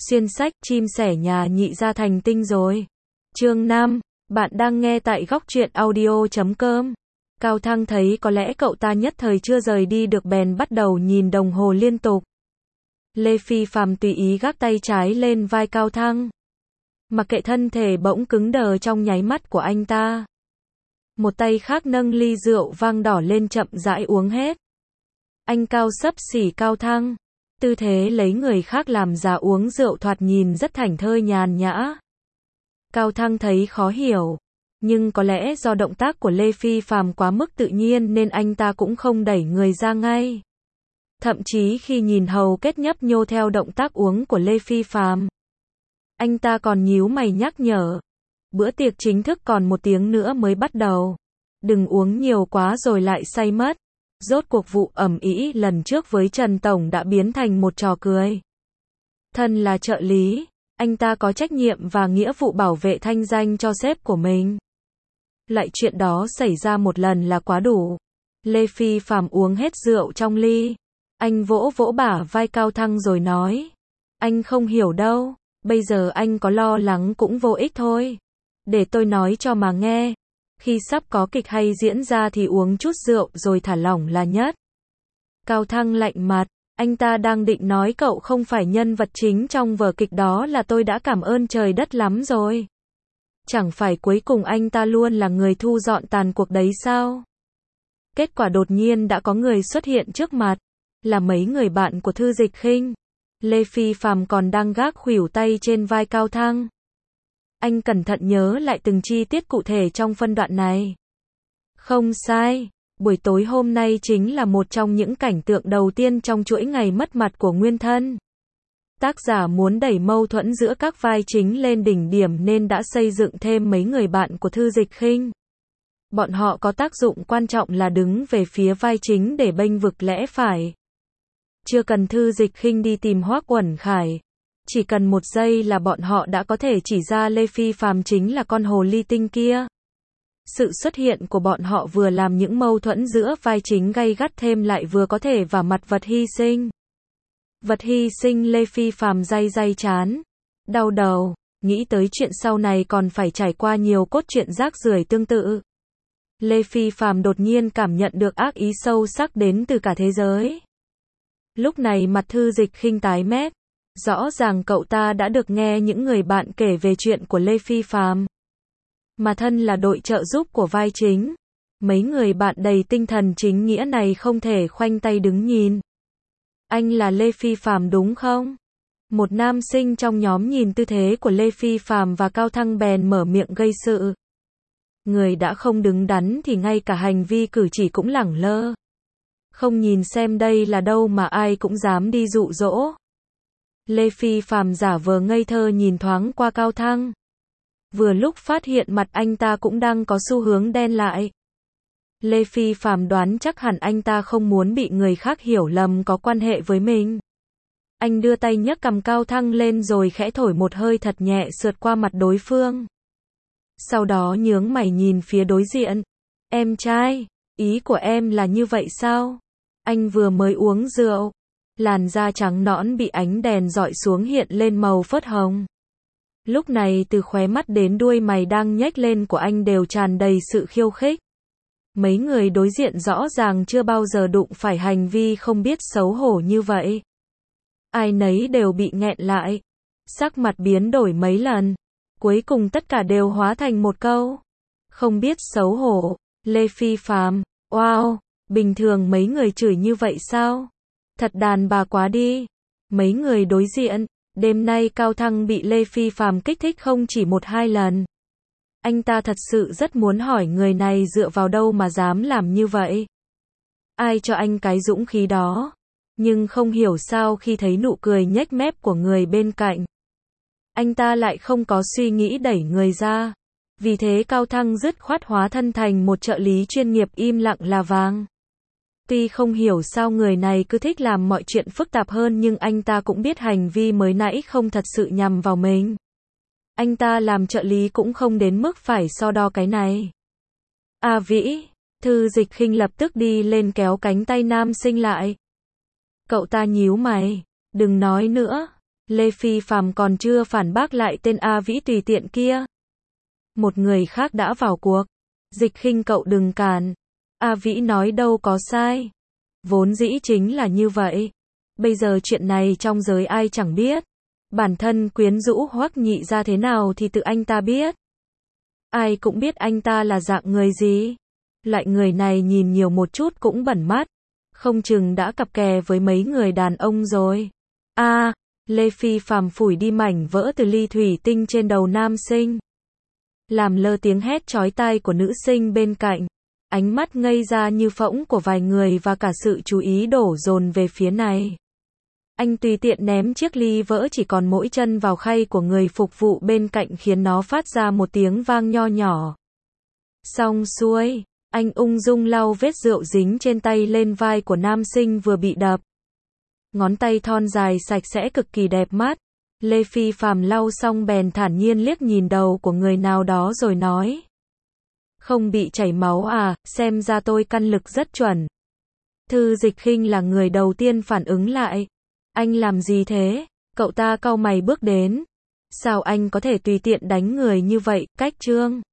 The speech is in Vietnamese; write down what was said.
Xuyên sách, chim sẻ nhà nhị ra thành tinh rồi. Chương 5, bạn đang nghe tại góc truyện audio.com. Cao Thăng thấy có lẽ cậu ta nhất thời chưa rời đi được bèn bắt đầu nhìn đồng hồ liên tục. Lê Phi Phàm tùy ý gác tay trái lên vai Cao Thăng. Mặc kệ thân thể bỗng cứng đờ trong nháy mắt của anh ta. Một tay khác nâng ly rượu vang đỏ lên chậm rãi uống hết. Anh cao xấp xỉ Cao Thăng. Tư thế lấy người khác làm giá uống rượu thoạt nhìn rất thảnh thơi nhàn nhã. Cao Thăng thấy khó hiểu. Nhưng có lẽ do động tác của Lê Phi Phàm quá mức tự nhiên nên anh ta cũng không đẩy người ra ngay. Thậm chí khi nhìn hầu kết nhấp nhô theo động tác uống của Lê Phi Phàm, anh ta còn nhíu mày nhắc nhở. Bữa tiệc chính thức còn 1 tiếng nữa mới bắt đầu. Đừng uống nhiều quá rồi lại say mất. Rốt cuộc vụ ầm ĩ lần trước với Trần Tổng đã biến thành một trò cười. Thân là trợ lý, anh ta có trách nhiệm và nghĩa vụ bảo vệ thanh danh cho sếp của mình. Lại chuyện đó xảy ra một lần là quá đủ. Lê Phi Phàm uống hết rượu trong ly. Anh vỗ vỗ bả vai Cao Thăng rồi nói. Anh không hiểu đâu, bây giờ anh có lo lắng cũng vô ích thôi. Để tôi nói cho mà nghe. Khi sắp có kịch hay diễn ra thì uống chút rượu rồi thả lỏng là nhất. Cao Thăng lạnh mặt, anh ta đang định nói cậu không phải nhân vật chính trong vở kịch đó là tôi đã cảm ơn trời đất lắm rồi. Chẳng phải cuối cùng anh ta luôn là người thu dọn tàn cuộc đấy sao? Kết quả đột nhiên đã có người xuất hiện trước mặt, là mấy người bạn của Thư Dịch Khinh. Lê Phi Phàm còn đang gác khuỷu tay trên vai Cao Thăng. Anh cẩn thận nhớ lại từng chi tiết cụ thể trong phân đoạn này. Không sai, buổi tối hôm nay chính là một trong những cảnh tượng đầu tiên trong chuỗi ngày mất mặt của Nguyên Thân. Tác giả muốn đẩy mâu thuẫn giữa các vai chính lên đỉnh điểm nên đã xây dựng thêm mấy người bạn của Thư Dịch Khinh. Bọn họ có tác dụng quan trọng là đứng về phía vai chính để bênh vực lẽ phải. Chưa cần Thư Dịch Khinh đi tìm Hoắc Uẩn Khải. Chỉ cần 1 giây là bọn họ đã có thể chỉ ra Lê Phi Phàm chính là con hồ ly tinh kia. Sự xuất hiện của bọn họ vừa làm những mâu thuẫn giữa vai chính gay gắt thêm lại vừa có thể vả mặt vật hy sinh. Vật hy sinh Lê Phi Phàm day chán, đau đầu, nghĩ tới chuyện sau này còn phải trải qua nhiều cốt truyện rác rưởi tương tự. Lê Phi Phàm đột nhiên cảm nhận được ác ý sâu sắc đến từ cả thế giới. Lúc này mặt Thư Dịch Khinh tái mét. Rõ ràng cậu ta đã được nghe những người bạn kể về chuyện của Lê Phi Phàm. Mà thân là đội trợ giúp của vai chính. Mấy người bạn đầy tinh thần chính nghĩa này không thể khoanh tay đứng nhìn. Anh là Lê Phi Phàm đúng không? Một nam sinh trong nhóm nhìn tư thế của Lê Phi Phàm và Cao Thăng bèn mở miệng gây sự. Người đã không đứng đắn thì ngay cả hành vi cử chỉ cũng lẳng lơ. Không nhìn xem đây là đâu mà ai cũng dám đi dụ dỗ. Lê Phi Phàm giả vờ ngây thơ nhìn thoáng qua Cao Thăng. Vừa lúc phát hiện mặt anh ta cũng đang có xu hướng đen lại. Lê Phi Phàm đoán chắc hẳn anh ta không muốn bị người khác hiểu lầm có quan hệ với mình. Anh đưa tay nhấc cằm Cao Thăng lên rồi khẽ thổi một hơi thật nhẹ sượt qua mặt đối phương. Sau đó nhướng mày nhìn phía đối diện. Em trai, ý của em là như vậy sao? Anh vừa mới uống rượu. Làn da trắng nõn bị ánh đèn dọi xuống hiện lên màu phớt hồng. Lúc này từ khóe mắt đến đuôi mày đang nhếch lên của anh đều tràn đầy sự khiêu khích. Mấy người đối diện rõ ràng chưa bao giờ đụng phải hành vi không biết xấu hổ như vậy. Ai nấy đều bị nghẹn lại. Sắc mặt biến đổi mấy lần. Cuối cùng tất cả đều hóa thành một câu. Không biết xấu hổ. Lê Phi Phàm, wow, bình thường mấy người chửi như vậy sao? Thật đàn bà quá đi. Mấy người đối diện, đêm nay Cao Thăng bị Lê Phi Phàm kích thích không chỉ 1-2 lần. Anh ta thật sự rất muốn hỏi người này dựa vào đâu mà dám làm như vậy. Ai cho anh cái dũng khí đó? Nhưng không hiểu sao khi thấy nụ cười nhếch mép của người bên cạnh. Anh ta lại không có suy nghĩ đẩy người ra. Vì thế Cao Thăng dứt khoát hóa thân thành một trợ lý chuyên nghiệp im lặng là vàng. Tuy không hiểu sao người này cứ thích làm mọi chuyện phức tạp hơn nhưng anh ta cũng biết hành vi mới nãy không thật sự nhằm vào mình. Anh ta làm trợ lý cũng không đến mức phải so đo cái này. A Vĩ, Thư Dịch Khinh lập tức đi lên kéo cánh tay nam sinh lại. Cậu ta nhíu mày, đừng nói nữa, Lê Phi Phạm còn chưa phản bác lại tên A Vĩ tùy tiện kia. Một người khác đã vào cuộc. Dịch Khinh cậu đừng cản. A Vĩ nói đâu có sai. Vốn dĩ chính là như vậy. Bây giờ chuyện này trong giới ai chẳng biết. Bản thân quyến rũ Hoắc Nhị ra thế nào thì tự anh ta biết. Ai cũng biết anh ta là dạng người gì. Loại người này nhìn nhiều một chút cũng bẩn mắt. Không chừng đã cặp kè với mấy người đàn ông rồi. Lê Phi Phạm phủi đi mảnh vỡ từ ly thủy tinh trên đầu nam sinh. Làm lơ tiếng hét chói tai của nữ sinh bên cạnh. Ánh mắt ngây ra như phỗng của vài người và cả sự chú ý đổ dồn về phía này. Anh tùy tiện ném chiếc ly vỡ chỉ còn mỗi chân vào khay của người phục vụ bên cạnh khiến nó phát ra một tiếng vang nho nhỏ. Xong xuôi, anh ung dung lau vết rượu dính trên tay lên vai của nam sinh vừa bị đập. Ngón tay thon dài sạch sẽ cực kỳ đẹp mắt. Lê Phi Phạm lau xong bèn thản nhiên liếc nhìn đầu của người nào đó rồi nói. Không bị chảy máu à, xem ra tôi căn lực rất chuẩn. Thư Dịch Khinh là người đầu tiên phản ứng lại. Anh làm gì thế? Cậu ta cau mày bước đến. Sao anh có thể tùy tiện đánh người như vậy, Cách Trương?